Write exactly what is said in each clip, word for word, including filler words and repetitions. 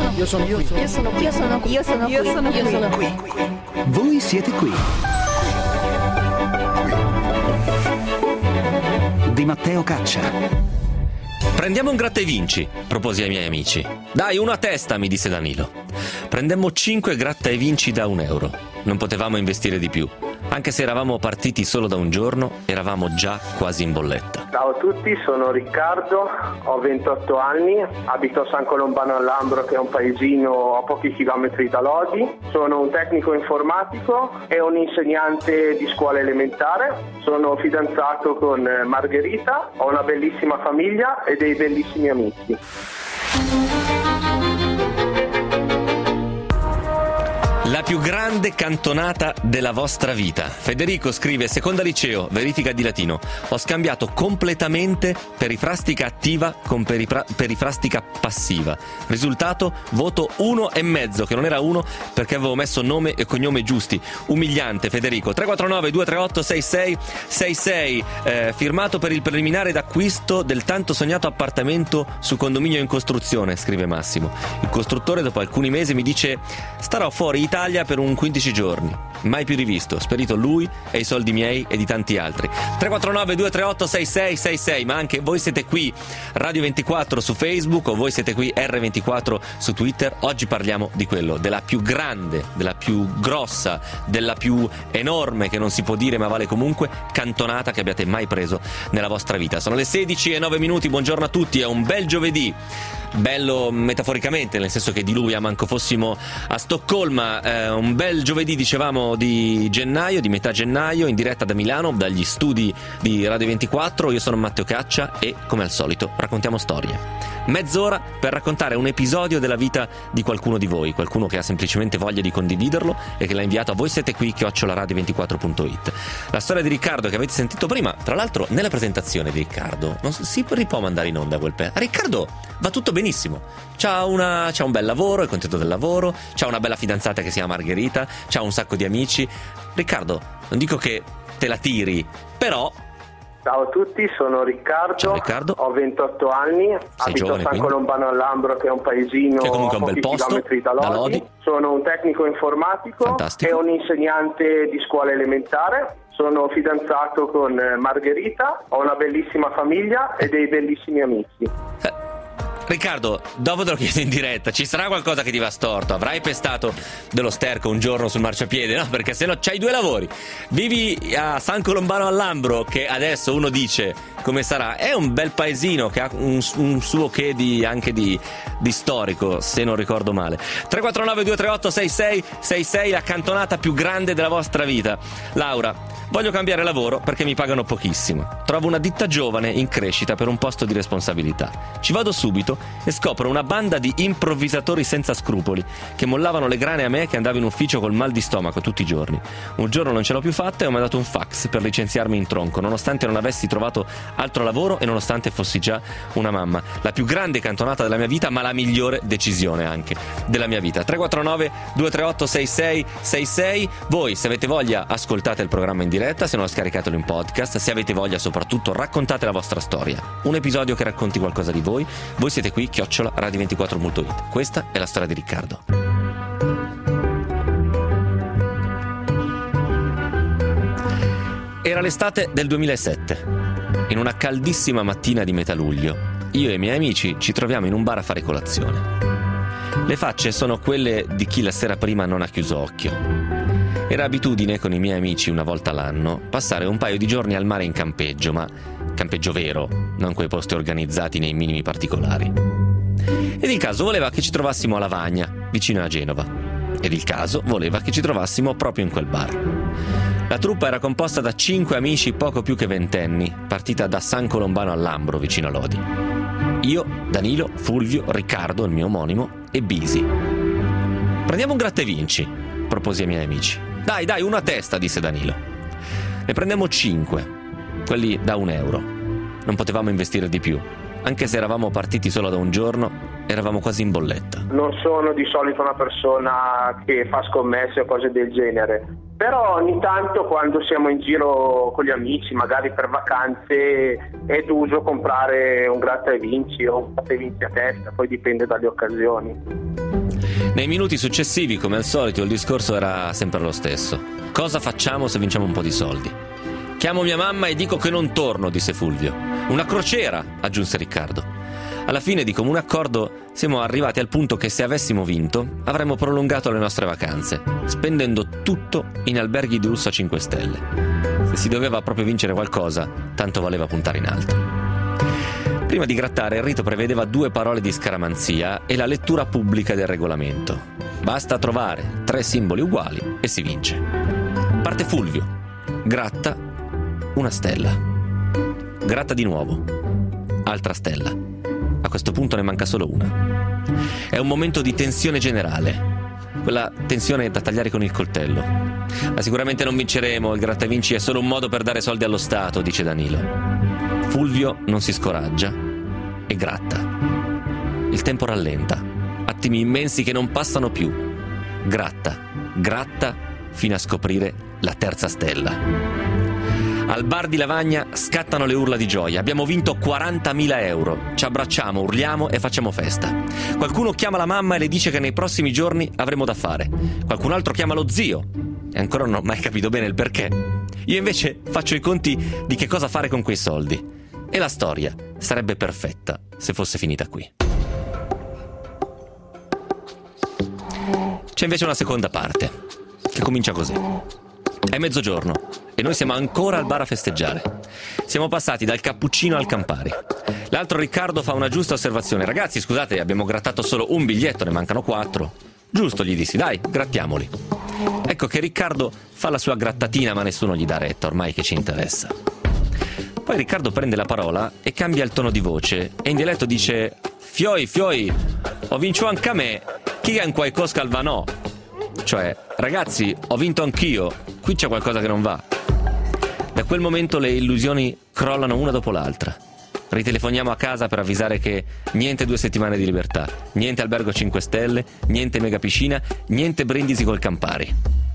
Io sono qui. Io sono qui. Io sono qui. Io sono qui. Io sono qui. Io sono qui. Voi siete qui. Di Matteo Caccia. Prendiamo un gratta e vinci, proposi ai miei amici. Dai, uno a testa, mi disse Danilo. Prendemmo cinque gratta e vinci da un euro. Non potevamo investire di più. Anche se eravamo partiti solo da un giorno, eravamo già quasi in bolletta. Ciao a tutti, sono Riccardo, ho ventotto anni, abito a San Colombano al Lambro, che è un paesino a pochi chilometri da Lodi. Sono un tecnico informatico e un insegnante di scuola elementare. Sono fidanzato con Margherita, ho una bellissima famiglia e dei bellissimi amici. La più grande cantonata della vostra vita. Federico scrive: seconda liceo, verifica di latino. Ho scambiato completamente perifrastica attiva con peripra- perifrastica passiva. Risultato: voto uno e mezzo, che non era uno perché avevo messo nome e cognome giusti. Umiliante, Federico. tre quattro nove due tre otto sei sei sei sei, eh, firmato per il preliminare d'acquisto del tanto sognato appartamento su condominio in costruzione, scrive Massimo. Il costruttore dopo alcuni mesi mi dice: starò fuori Italia per un quindici giorni. Mai più rivisto. Sperito lui e i soldi miei e di tanti altri. tre quattro nove due tre otto sei sei sei sei. Ma anche voi siete qui Radio ventiquattro su Facebook o voi siete qui R ventiquattro su Twitter. Oggi parliamo di quello, della più grande, della più grossa, della più enorme, che non si può dire ma vale comunque, cantonata che abbiate mai preso nella vostra vita. Sono le sedici e nove minuti. Buongiorno a tutti, è un bel giovedì. Bello metaforicamente, nel senso che diluvia manco fossimo a Stoccolma. Eh, un bel giovedì, dicevamo, di gennaio, di metà gennaio, in diretta da Milano, dagli studi di Radio ventiquattro. Io sono Matteo Caccia e, come al solito, raccontiamo storie. Mezz'ora per raccontare un episodio della vita di qualcuno di voi, qualcuno che ha semplicemente voglia di condividerlo e che l'ha inviato a voi siete qui chiocciola radio ventiquattro punto it. La storia di Riccardo che avete sentito prima, tra l'altro nella presentazione di Riccardo non si ripuò mandare in onda quel pe... A Riccardo va tutto benissimo, c'ha, una, c'ha un bel lavoro, è contento del lavoro, c'ha una bella fidanzata che si chiama Margherita, c'ha un sacco di amici. Riccardo, non dico che te la tiri, però... Ciao a tutti, sono Riccardo, Ciao, Riccardo. Ho ventotto anni, Sei abito giovane, a San quindi? Colombano al Lambro, che è un paesino Che comunque è a un bel pochi posto, chilometri da Lodi. da Lodi. Sono un tecnico informatico Fantastico. e un insegnante di scuola elementare. Sono fidanzato con Margherita, ho una bellissima famiglia e dei bellissimi amici. Eh, Riccardo, dopo te lo chiedo in diretta, ci sarà qualcosa che ti va storto? Avrai pestato dello sterco un giorno sul marciapiede? No, perché se no c'hai due lavori. Vivi a San Colombano al Lambro, che adesso uno dice come sarà. È un bel paesino che ha un, un suo che di, anche di, di storico, se non ricordo male. tre quattro nove due tre otto sei sei sei sei, la cantonata più grande della vostra vita. Laura: voglio cambiare lavoro perché mi pagano pochissimo. Trovo una ditta giovane in crescita per un posto di responsabilità. Ci vado subito e scopro una banda di improvvisatori senza scrupoli che mollavano le grane a me che andavo in ufficio col mal di stomaco tutti i giorni. Un giorno non ce l'ho più fatta e ho mandato un fax per licenziarmi in tronco, nonostante non avessi trovato altro lavoro e nonostante fossi già una mamma. La più grande cantonata della mia vita, ma la migliore decisione anche della mia vita. tre quattro nove due tre otto sei sei sei sei. Voi, se avete voglia, ascoltate il programma in diretta, se no scaricatelo in podcast. Se avete voglia, soprattutto, raccontate la vostra storia, un episodio che racconti qualcosa di voi. Voi siete qui chiocciola radio ventiquattro punto it. Questa è la storia di Riccardo. Era l'estate del duemilasette. In una caldissima mattina di metà luglio, io e i miei amici ci troviamo in un bar a fare colazione. Le facce sono quelle di chi la sera prima non ha chiuso occhio. Era abitudine con i miei amici una volta l'anno passare un paio di giorni al mare in campeggio, ma campeggio vero, non quei posti organizzati nei minimi particolari. Ed il caso voleva che ci trovassimo a Lavagna, vicino a Genova. Ed il caso voleva che ci trovassimo proprio in quel bar. La truppa era composta da cinque amici poco più che ventenni, partita da San Colombano al Lambro, vicino a Lodi. Io, Danilo, Fulvio, Riccardo, il mio omonimo, e Bisi. Prendiamo un gratta e vinci, proposi ai miei amici. Dai, dai, uno a testa, disse Danilo. Ne prendiamo cinque, quelli da un euro. Non potevamo investire di più. anche se eravamo partiti solo da un giorno, eravamo quasi in bolletta. Non sono di solito una persona che fa scommesse o cose del genere, però ogni tanto quando siamo in giro con gli amici, magari per vacanze, è d'uso comprare un gratta e vinci o un gratta e vinci a testa, poi dipende dalle occasioni. Nei minuti successivi, come al solito, il discorso era sempre lo stesso. Cosa facciamo se vinciamo un po' di soldi? Chiamo mia mamma e dico che non torno, disse Fulvio. Una crociera, aggiunse Riccardo. Alla fine, di comune accordo, siamo arrivati al punto che se avessimo vinto avremmo prolungato le nostre vacanze, spendendo tutto in alberghi di lusso a cinque stelle. Se si doveva proprio vincere qualcosa, tanto valeva puntare in alto. Prima di grattare, il rito prevedeva due parole di scaramanzia e la lettura pubblica del regolamento. Basta trovare tre simboli uguali e si vince. Parte Fulvio. Gratta una stella. Gratta di nuovo. Altra stella. A questo punto ne manca solo una. È un momento di tensione generale. Quella tensione da tagliare con il coltello. Ma sicuramente non vinceremo, il gratta e vinci è solo un modo per dare soldi allo Stato, dice Danilo. Fulvio non si scoraggia e gratta. Il tempo rallenta. Attimi immensi che non passano più. Gratta, gratta fino a scoprire la terza stella. Al bar di Lavagna scattano le urla di gioia. Abbiamo vinto quarantamila euro. Ci abbracciamo, urliamo e facciamo festa. Qualcuno chiama la mamma e le dice che nei prossimi giorni avremo da fare. Qualcun altro chiama lo zio e ancora non ho mai capito bene il perché. Io invece faccio i conti di che cosa fare con quei soldi. E la storia sarebbe perfetta se fosse finita qui. C'è invece una seconda parte che comincia così. È mezzogiorno e noi siamo ancora al bar a festeggiare. Siamo passati dal cappuccino al Campari. L'altro Riccardo fa una giusta osservazione. Ragazzi, scusate, abbiamo grattato solo un biglietto, ne mancano quattro. Giusto, gli dissi, dai, grattiamoli. Ecco che Riccardo fa la sua grattatina, ma nessuno gli dà retta, ormai che ci interessa. Poi Riccardo prende la parola e cambia il tono di voce e in dialetto dice: Fioi, fioi, ho vinto anche a me, chi è in quai cosca al vanò? Cioè, ragazzi, ho vinto anch'io, qui c'è qualcosa che non va. Da quel momento le illusioni crollano una dopo l'altra. Ritelefoniamo a casa per avvisare che niente due settimane di libertà, niente albergo cinque stelle, niente mega piscina, niente brindisi col Campari.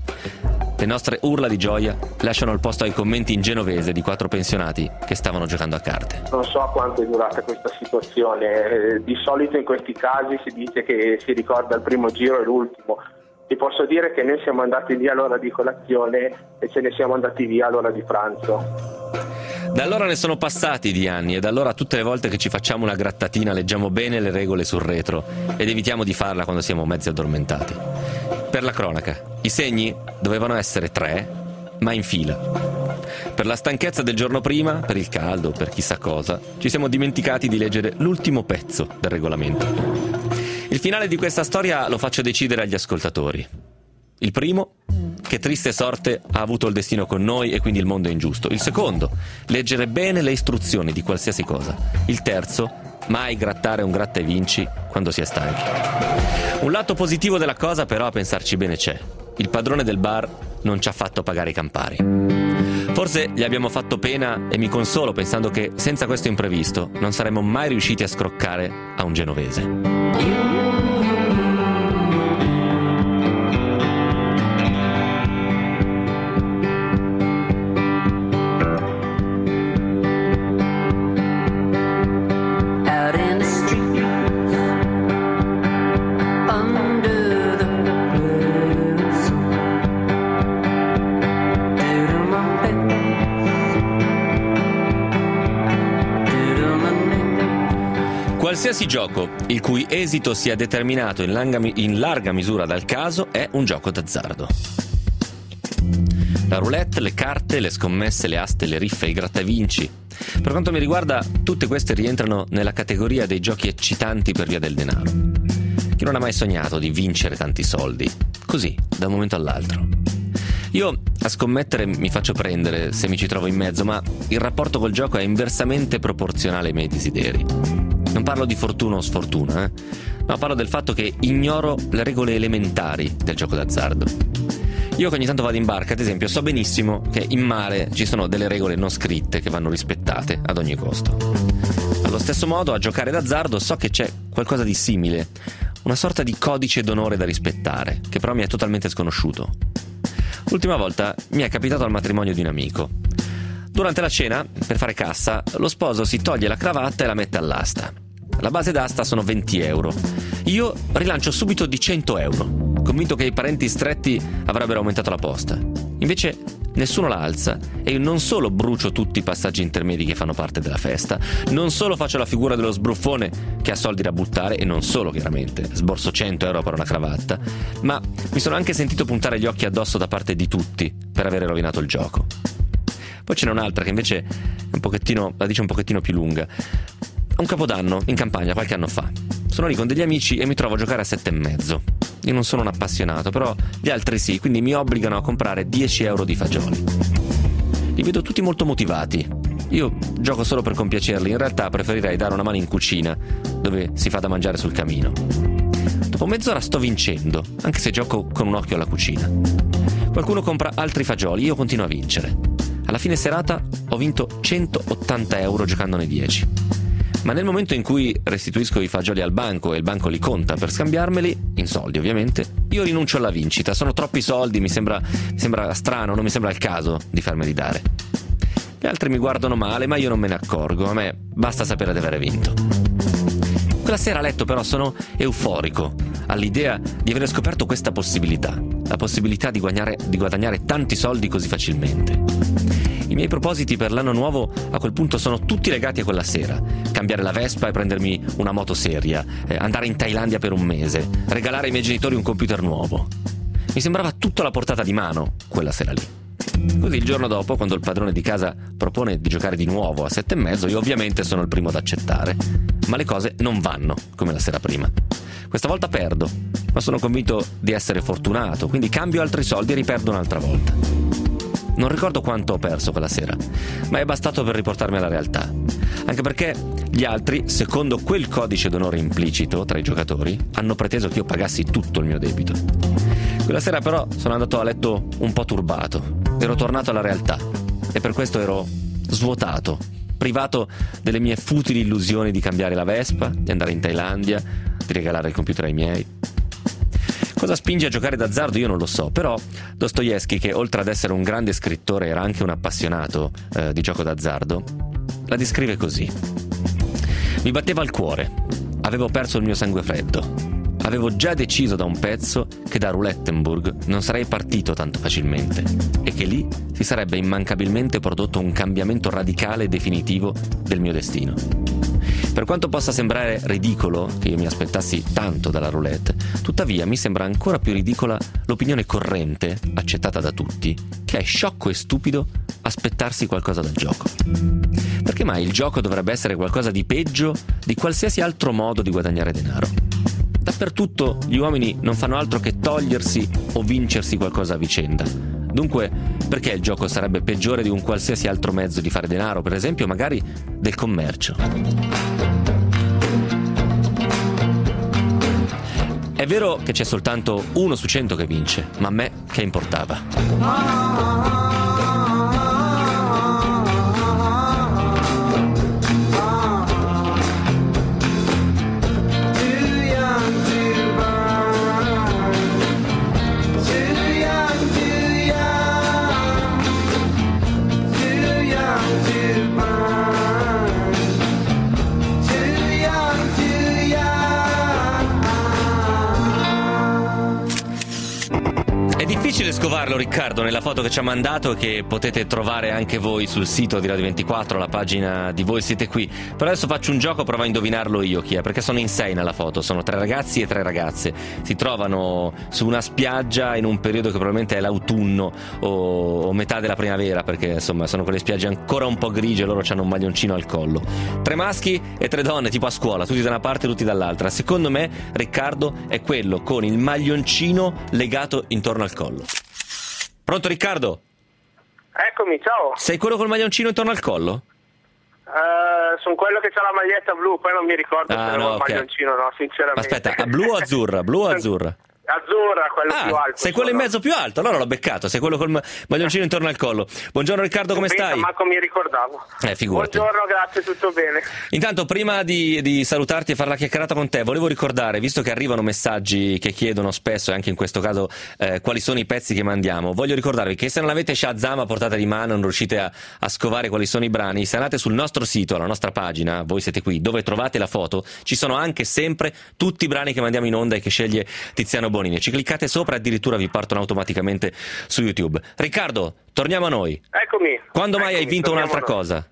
Le nostre urla di gioia lasciano il posto ai commenti in genovese di quattro pensionati che stavano giocando a carte. Non so quanto è durata questa situazione, di solito in questi casi si dice che si ricorda il primo giro e l'ultimo. Ti posso dire che noi siamo andati via all'ora di colazione e ce ne siamo andati via all'ora di pranzo. Da allora ne sono passati di anni e da allora tutte le volte che ci facciamo una grattatina leggiamo bene le regole sul retro ed evitiamo di farla quando siamo mezzi addormentati. Per la cronaca, i segni dovevano essere tre, ma in fila. Per la stanchezza del giorno prima, per il caldo, per chissà cosa, ci siamo dimenticati di leggere l'ultimo pezzo del regolamento. Il finale di questa storia lo faccio decidere agli ascoltatori. Il primo, che triste sorte ha avuto il destino con noi e quindi il mondo è ingiusto. Il secondo, leggere bene le istruzioni di qualsiasi cosa. Il terzo, mai grattare un gratta e vinci quando si è stanchi. Un lato positivo della cosa però a pensarci bene c'è. Il padrone del bar non ci ha fatto pagare i Campari. Forse gli abbiamo fatto pena e mi consolo pensando che senza questo imprevisto non saremmo mai riusciti a scroccare a un genovese. Qualsiasi gioco il cui esito sia determinato in larga, in larga misura dal caso è un gioco d'azzardo. La roulette, le carte, le scommesse, le aste, le riffe, i grattavinci. Per quanto mi riguarda, tutte queste rientrano nella categoria dei giochi eccitanti per via del denaro. Chi non ha mai sognato di vincere tanti soldi? Così, da un momento all'altro. Io a scommettere mi faccio prendere se mi ci trovo in mezzo, ma il rapporto col gioco è inversamente proporzionale ai miei desideri. Non parlo di fortuna o sfortuna, eh? No, parlo del fatto che ignoro le regole elementari del gioco d'azzardo. Io che ogni tanto vado in barca, ad esempio, so benissimo che in mare ci sono delle regole non scritte che vanno rispettate ad ogni costo. Allo stesso modo, a giocare d'azzardo so che c'è qualcosa di simile, una sorta di codice d'onore da rispettare, che però mi è totalmente sconosciuto. L'ultima volta mi è capitato al matrimonio di un amico. Durante la cena, per fare cassa, lo sposo si toglie la cravatta e la mette all'asta. La base d'asta sono venti euro. Io rilancio subito di cento euro, convinto che i parenti stretti avrebbero aumentato la posta. Invece nessuno la alza e io non solo brucio tutti i passaggi intermedi che fanno parte della festa, non solo faccio la figura dello sbruffone che ha soldi da buttare, e non solo chiaramente sborso cento euro per una cravatta, ma mi sono anche sentito puntare gli occhi addosso da parte di tutti per avere rovinato il gioco. Poi ce n'è un'altra che invece è un pochettino, la dice un pochettino più lunga. A un capodanno in campagna qualche anno fa sono lì con degli amici e mi trovo a giocare a sette e mezzo. Io non sono un appassionato, però gli altri sì, quindi mi obbligano a comprare dieci euro di fagioli. Li vedo tutti molto motivati. Io gioco solo per compiacerli, in realtà preferirei dare una mano in cucina, dove si fa da mangiare sul camino. Dopo mezz'ora sto vincendo, anche se gioco con un occhio alla cucina. Qualcuno compra altri fagioli, io continuo a vincere. Alla fine serata ho vinto centottanta euro giocandone dieci. Ma nel momento in cui restituisco i fagioli al banco e il banco li conta per scambiarmeli, in soldi ovviamente, io rinuncio alla vincita. Sono troppi soldi, mi sembra, mi sembra strano, non mi sembra il caso di farmeli dare. Gli altri mi guardano male, ma io non me ne accorgo, a me basta sapere di avere vinto. Quella sera a letto però sono euforico all'idea di aver scoperto questa possibilità, la possibilità di guadagnare, di guadagnare tanti soldi così facilmente. I miei propositi per l'anno nuovo a quel punto sono tutti legati a quella sera: cambiare la Vespa e prendermi una moto seria, eh, andare in Thailandia per un mese, regalare ai miei genitori un computer nuovo. Mi sembrava tutto alla portata di mano quella sera lì. Così il giorno dopo, quando il padrone di casa propone di giocare di nuovo a sette e mezzo, io ovviamente sono il primo ad accettare. Ma le cose non vanno come la sera prima. Questa volta perdo, ma sono convinto di essere fortunato, quindi cambio altri soldi e riperdo un'altra volta. Non ricordo quanto ho perso quella sera, ma è bastato per riportarmi alla realtà. Anche perché gli altri, secondo quel codice d'onore implicito tra i giocatori, hanno preteso che io pagassi tutto il mio debito. Quella sera però sono andato a letto un po' turbato. Ero tornato alla realtà e per questo ero svuotato, privato delle mie futili illusioni di cambiare la Vespa, di andare in Thailandia, di regalare il computer ai miei. Cosa spinge a giocare d'azzardo io non lo so, però Dostoevskij, che oltre ad essere un grande scrittore era anche un appassionato eh, di gioco d'azzardo, la descrive così: mi batteva il cuore, avevo perso il mio sangue freddo, avevo già deciso da un pezzo che da Roulettenburg non sarei partito tanto facilmente e che lì si sarebbe immancabilmente prodotto un cambiamento radicale e definitivo del mio destino. Per quanto possa sembrare ridicolo che io mi aspettassi tanto dalla roulette, tuttavia mi sembra ancora più ridicola l'opinione corrente, accettata da tutti, che è sciocco e stupido aspettarsi qualcosa dal gioco. Perché mai il gioco dovrebbe essere qualcosa di peggio di qualsiasi altro modo di guadagnare denaro? Dappertutto gli uomini non fanno altro che togliersi o vincersi qualcosa a vicenda. Dunque, perché il gioco sarebbe peggiore di un qualsiasi altro mezzo di fare denaro, per esempio magari del commercio? È vero che c'è soltanto uno su cento che vince, ma a me che importava? Difficile scovarlo, Riccardo, nella foto che ci ha mandato, che potete trovare anche voi sul sito di Radio ventiquattro, la pagina di Voi Siete Qui. Però adesso faccio un gioco, provo a indovinarlo io chi è, perché sono in sei nella foto, sono tre ragazzi e tre ragazze. Si trovano su una spiaggia in un periodo che probabilmente è l'autunno o, o metà della primavera, perché insomma sono quelle spiagge ancora un po' grigie, loro hanno un maglioncino al collo. Tre maschi e tre donne, tipo a scuola, tutti da una parte e tutti dall'altra. Secondo me Riccardo è quello con il maglioncino legato intorno al collo. Pronto, Riccardo? Eccomi, ciao. Sei quello col maglioncino intorno al collo? Uh, sono quello che c'ha la maglietta blu, poi non mi ricordo ah, se no, avevo okay. il maglioncino, no, sinceramente. Aspetta, blu o azzurra? Blu o azzurra? Azzurra, quello ah, più alto. Sei quello sono. in mezzo più alto, allora l'ho beccato, sei quello col maglioncino intorno al collo. Buongiorno Riccardo, come Pensa, stai? manco mi ricordavo. Eh, figurati. Buongiorno, grazie, tutto bene. Intanto, prima di, di salutarti e fare la chiacchierata con te, volevo ricordare, visto che arrivano messaggi che chiedono spesso, e anche in questo caso, eh, quali sono i pezzi che mandiamo, voglio ricordarvi che se non avete Shazam a portata di mano, non riuscite a, a scovare quali sono i brani, se andate sul nostro sito, alla nostra pagina, voi siete qui, dove trovate la foto, ci sono anche sempre tutti i brani che mandiamo in onda e che sceglie Tiziano Bonini. Ci cliccate sopra e addirittura vi partono automaticamente su YouTube. Riccardo, torniamo a noi. Eccomi. Quando mai eccomi, hai vinto un'altra noi. cosa?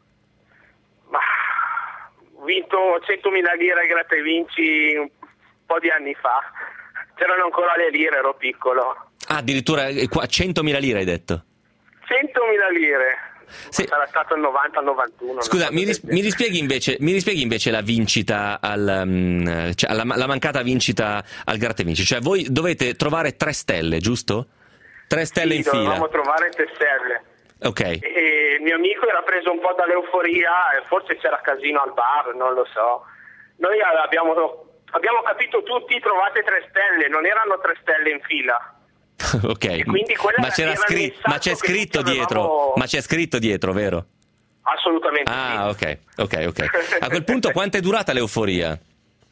Ma ho vinto centomila lire ai Gratta e Vinci un po' di anni fa. C'erano ancora le lire, ero piccolo. Ah, addirittura eh, qua centomila lire hai detto? centomila lire. Sì. Sarà stato il novanta novantuno. Scusa, mi, ris- mi, rispieghi invece, mi rispieghi invece la vincita, al, um, cioè la, la mancata vincita al Gratta e Vinci? Cioè voi dovete trovare tre stelle, giusto? Tre stelle sì, in fila. dovevamo trovare tre stelle. Ok. E il mio amico era preso un po' dall'euforia e forse c'era casino al bar, non lo so. Noi abbiamo, abbiamo capito tutti, trovate tre stelle, non erano tre stelle in fila. Ok, ma, era, c'era era scri- ma c'è scritto dietro, avevamo... ma c'è scritto dietro, vero? Assolutamente ah, sì. ok, ok, ok. A quel punto quanto è durata l'euforia?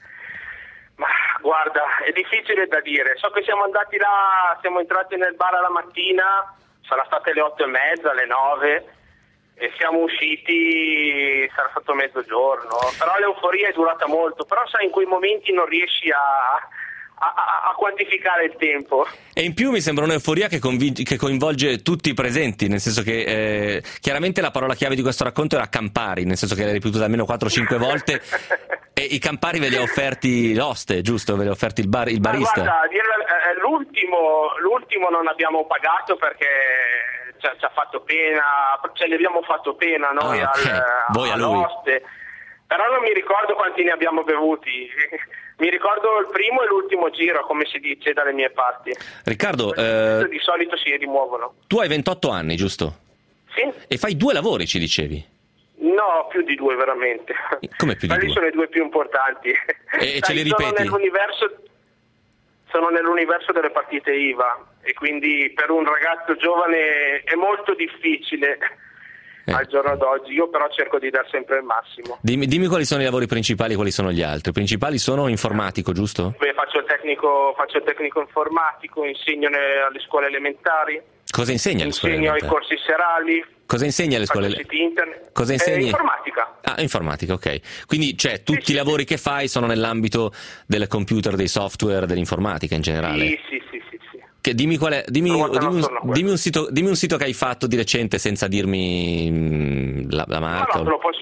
Ma guarda, è difficile da dire. So che siamo andati là, siamo entrati nel bar alla mattina, sarà state le otto e mezza, le nove, e siamo usciti, sarà stato mezzogiorno. Però l'euforia è durata molto. Però sai, in quei momenti non riesci a... A, a, a quantificare il tempo. E in più mi sembra un'euforia che, convin- che coinvolge tutti i presenti, nel senso che eh, chiaramente la parola chiave di questo racconto era Campari, nel senso che l'hai ripetuta almeno quattro o cinque volte e i Campari ve li ha offerti l'oste, giusto? Ve li ha offerti il, bar- il barista? Ma guarda, eh, l'ultimo, l'ultimo non abbiamo pagato perché ci ha, ci ha fatto pena, ce ne abbiamo fatto pena noi ah, okay. al, Voi a lui. all'oste, però non mi ricordo quanti ne abbiamo bevuti. Mi ricordo il primo e l'ultimo giro, come si dice dalle mie parti. Riccardo, eh, di solito si rimuovono. Tu hai ventotto anni, giusto? Sì. E fai due lavori, ci dicevi? No, più di due veramente. Come più di Quelli due? sono i due più importanti. E, e Sai, ce li sono ripeti? Nell'universo, sono nell'universo delle partite I V A e quindi per un ragazzo giovane è molto difficile. Eh. Al giorno d'oggi, io però cerco di dar sempre il massimo. Dimmi, dimmi quali sono i lavori principali e quali sono gli altri. I principali sono informatico, giusto? Beh, faccio il tecnico, faccio il tecnico informatico, insegno ne, alle scuole elementari. Cosa insegna alle scuole Insegno elementari? ai corsi serali. Cosa insegna alle scuole elementari? Internet. Cosa insegni? Eh, informatica. Ah, informatica, ok. Quindi, cioè, tutti sì, i sì, lavori sì. che fai sono nell'ambito del computer, dei software, dell'informatica in generale? Sì, sì, sì, sì. sì. Che dimmi qual è, dimmi, No, dimmi, no, un, dimmi, un sito, dimmi un sito che hai fatto di recente senza dirmi mh, la, la marca. Ma no, te lo posso...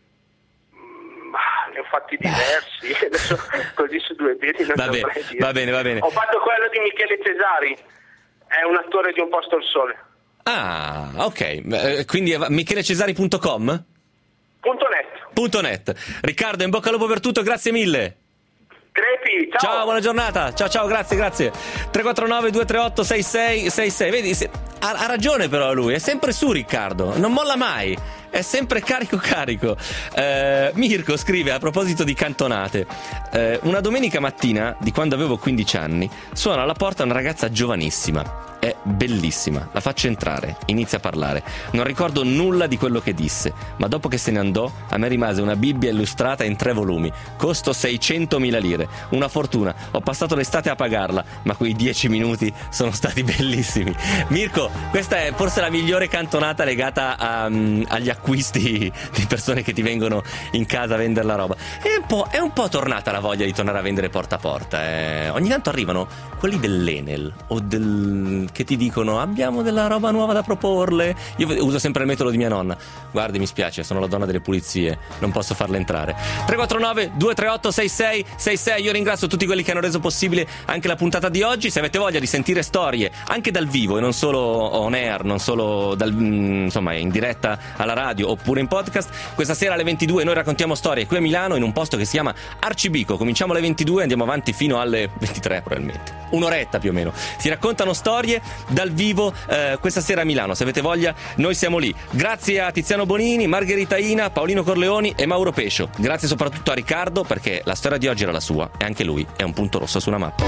Ne ho fatti diversi, adesso così su due piedi non va bene, dire. va bene, va bene. Ho fatto quello di Michele Cesari, è un attore di Un posto al sole. Ah, ok, eh, quindi michele cesari punto com? Punto net. Punto net. Riccardo, in bocca al lupo per tutto, grazie mille. Crepi, ciao. Ciao, buona giornata. Ciao, ciao, grazie, grazie. tre quattro nove due tre otto sei sei sei sei. Vedi, se, ha, ha ragione però lui, è sempre su Riccardo, non molla mai. È sempre carico carico. eh, Mirko scrive a proposito di cantonate: eh, una domenica mattina di quando avevo quindici anni suona alla porta una ragazza giovanissima. È bellissima, la faccio entrare, inizia a parlare. Non ricordo nulla di quello che disse, ma dopo che se ne andò a me rimase una Bibbia illustrata in tre volumi. Costo seicentomila lire, una fortuna. Ho passato l'estate a pagarla, ma quei dieci minuti sono stati bellissimi. Mirko, questa è forse la migliore cantonata legata a, um, agli acquisti di persone che ti vengono in casa a vendere la roba. È un po', è un po' tornata la voglia di tornare a vendere porta a porta. Eh. Ogni tanto arrivano quelli dell'Enel o del... che ti dicono abbiamo della roba nuova da proporle. Io uso sempre il metodo di mia nonna: guardi, mi spiace, sono la donna delle pulizie, non posso farle entrare. Tre quattro nove due tre otto sei sei sei sei. Io ringrazio tutti quelli che hanno reso possibile anche la puntata di oggi. Se avete voglia di sentire storie anche dal vivo e non solo on air, non solo dal, insomma in diretta alla radio oppure in podcast, questa sera alle ventidue noi raccontiamo storie qui a Milano in un posto che si chiama Arcibico. Cominciamo alle ventidue e andiamo avanti fino alle ventitré probabilmente. un'oretta più o meno. Si raccontano storie dal vivo eh, questa sera a Milano. Se avete voglia, noi siamo lì. Grazie a Tiziano Bonini, Margherita Ina, Paolino Corleoni e Mauro Pescio. Grazie soprattutto a Riccardo, perché la storia di oggi era la sua e anche lui è un punto rosso su una mappa.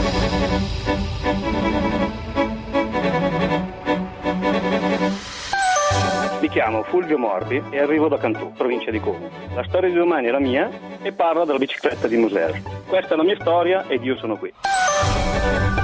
Mi chiamo Fulvio Morbi e arrivo da Cantù, provincia di Como. La storia di domani è la mia e parla della bicicletta di Moselle. Questa è la mia storia ed io sono qui.